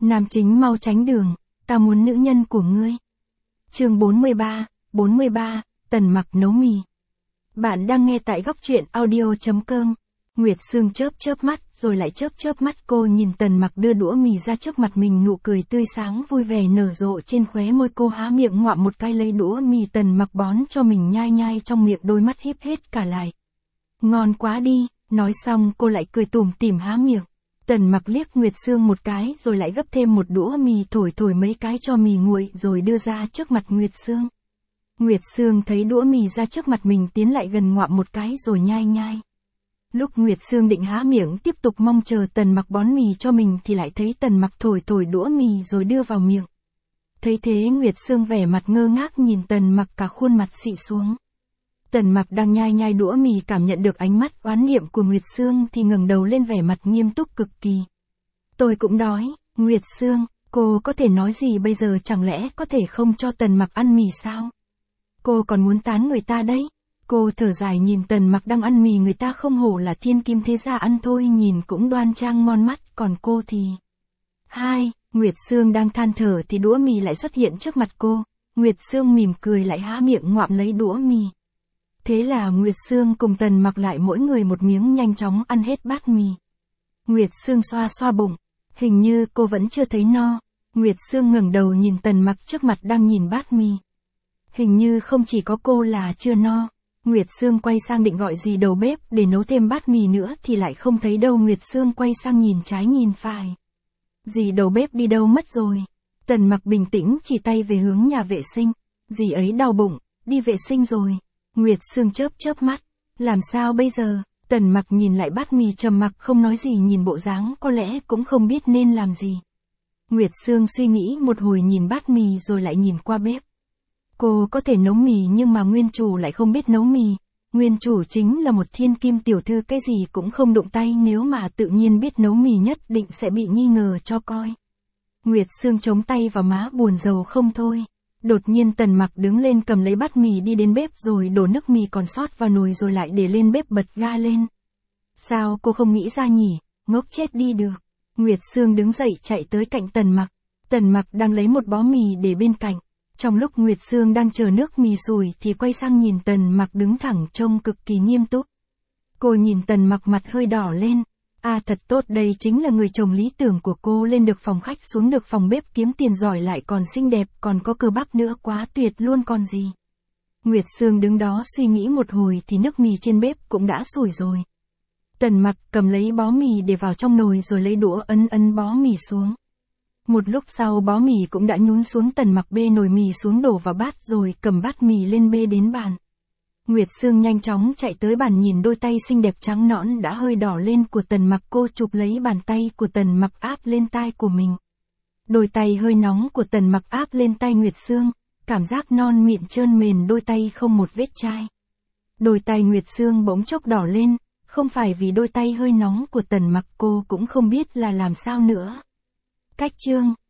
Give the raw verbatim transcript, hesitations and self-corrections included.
Nam chính mau tránh đường, ta muốn nữ nhân của ngươi. Chương bốn mươi ba, bốn mươi ba, Tần Mặc nấu mì. Bạn đang nghe tại góc truyện audio chấm com. Nguyệt Sương chớp chớp mắt, rồi lại chớp chớp mắt, cô nhìn Tần Mặc đưa đũa mì ra trước mặt mình, nụ cười tươi sáng vui vẻ nở rộ trên khóe môi, cô há miệng ngoạm một cái lấy đũa mì Tần Mặc bón cho mình nhai nhai trong miệng, đôi mắt híp hết cả lại. Ngon quá đi, nói xong cô lại cười tủm tỉm há miệng. Tần Mặc liếc Nguyệt Sương một cái rồi lại gấp thêm một đũa mì, thổi thổi mấy cái cho mì nguội rồi đưa ra trước mặt Nguyệt Sương. Nguyệt Sương thấy đũa mì ra trước mặt mình, tiến lại gần ngoạm một cái rồi nhai nhai. Lúc Nguyệt Sương định há miệng tiếp tục mong chờ Tần Mặc bón mì cho mình thì lại thấy Tần Mặc thổi thổi đũa mì rồi đưa vào miệng. Thấy thế Nguyệt Sương vẻ mặt ngơ ngác nhìn Tần Mặc, cả khuôn mặt xị xuống. Tần Mặc đang nhai nhai đũa mì, cảm nhận được ánh mắt oán niệm của Nguyệt Sương thì ngẩng đầu lên, vẻ mặt nghiêm túc cực kỳ. Tôi cũng đói. Nguyệt Sương, cô có thể nói gì bây giờ, chẳng lẽ có thể không cho Tần Mặc ăn mì sao? Cô còn muốn tán người ta đấy. Cô thở dài nhìn Tần Mặc đang ăn mì, người ta không hổ là thiên kim thế gia, ăn thôi nhìn cũng đoan trang ngon mắt, còn cô thì... Hai, Nguyệt Sương đang than thở thì đũa mì lại xuất hiện trước mặt cô. Nguyệt Sương mỉm cười lại há miệng ngoạm lấy đũa mì. Thế là Nguyệt Sương cùng Tần Mặc lại mỗi người một miếng, nhanh chóng ăn hết bát mì. Nguyệt Sương xoa xoa bụng, hình như cô vẫn chưa thấy no. Nguyệt Sương ngẩng đầu nhìn Tần Mặc trước mặt đang nhìn bát mì. Hình như không chỉ có cô là chưa no. Nguyệt Sương quay sang định gọi dì đầu bếp để nấu thêm bát mì nữa thì lại không thấy đâu. Nguyệt Sương quay sang nhìn trái nhìn phải. Dì đầu bếp đi đâu mất rồi? Tần Mặc bình tĩnh chỉ tay về hướng nhà vệ sinh. Dì ấy đau bụng, đi vệ sinh rồi. Nguyệt Sương chớp chớp mắt. Làm sao bây giờ? Tần Mặc nhìn lại bát mì trầm mặc không nói gì, nhìn bộ dáng có lẽ cũng không biết nên làm gì. Nguyệt Sương suy nghĩ một hồi nhìn bát mì rồi lại nhìn qua bếp. Cô có thể nấu mì nhưng mà nguyên chủ lại không biết nấu mì. Nguyên chủ chính là một thiên kim tiểu thư, cái gì cũng không đụng tay, nếu mà tự nhiên biết nấu mì nhất định sẽ bị nghi ngờ cho coi. Nguyệt Sương chống tay vào má buồn rầu không thôi. Đột nhiên Tần Mặc đứng lên cầm lấy bát mì đi đến bếp rồi đổ nước mì còn sót vào nồi rồi lại để lên bếp, bật ga lên. Sao cô không nghĩ ra nhỉ? Ngốc chết đi được. Nguyệt Sương đứng dậy chạy tới cạnh Tần Mặc. Tần Mặc đang lấy một bó mì để bên cạnh. Trong lúc Nguyệt Sương đang chờ nước mì sùi thì quay sang nhìn Tần Mặc đứng thẳng trông cực kỳ nghiêm túc. Cô nhìn Tần Mặc mặt hơi đỏ lên. À thật tốt, đây chính là người chồng lý tưởng của cô, lên được phòng khách xuống được phòng bếp, kiếm tiền giỏi lại còn xinh đẹp, còn có cơ bắp nữa, quá tuyệt luôn còn gì. Nguyệt Sương đứng đó suy nghĩ một hồi thì nước mì trên bếp cũng đã sủi rồi. Tần Mặc cầm lấy bó mì để vào trong nồi rồi lấy đũa ấn ấn bó mì xuống. Một lúc sau bó mì cũng đã nhún xuống, Tần Mặc bê nồi mì xuống đổ vào bát rồi cầm bát mì lên bê đến bàn. Nguyệt Sương nhanh chóng chạy tới bàn, nhìn đôi tay xinh đẹp trắng nõn đã hơi đỏ lên của Tần Mặc, cô chụp lấy bàn tay của Tần Mặc áp lên tai của mình. Đôi tay hơi nóng của Tần Mặc áp lên tay Nguyệt Sương, cảm giác non mịn trơn mềm, đôi tay không một vết chai. Đôi tay Nguyệt Sương bỗng chốc đỏ lên, không phải vì đôi tay hơi nóng của Tần Mặc, cô cũng không biết là làm sao nữa. Cách chương